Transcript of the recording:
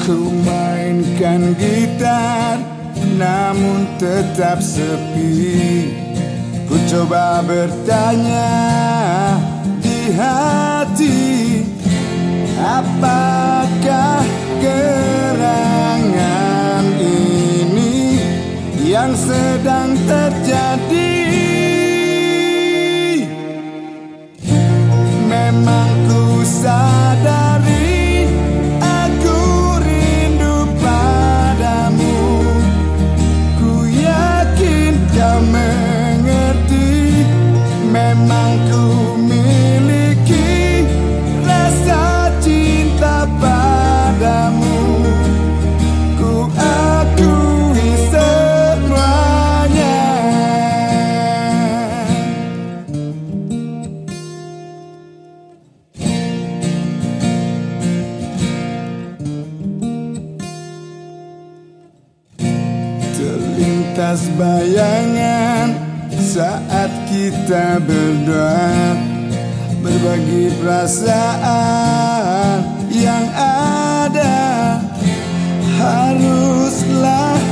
Ku mainkan gitar, namun tetap sepi. Ku coba bertanya di hati, apakah gerangan ini yang sedang terjadi? Memang ku sadari aku rindu padamu. Ku yakin kau mengerti. Memang ku miliki rasa cinta padamu. Ku akui semuanya. Terlintas bayangan saat kita berdoa, berbagi perasaan yang ada. Haruslah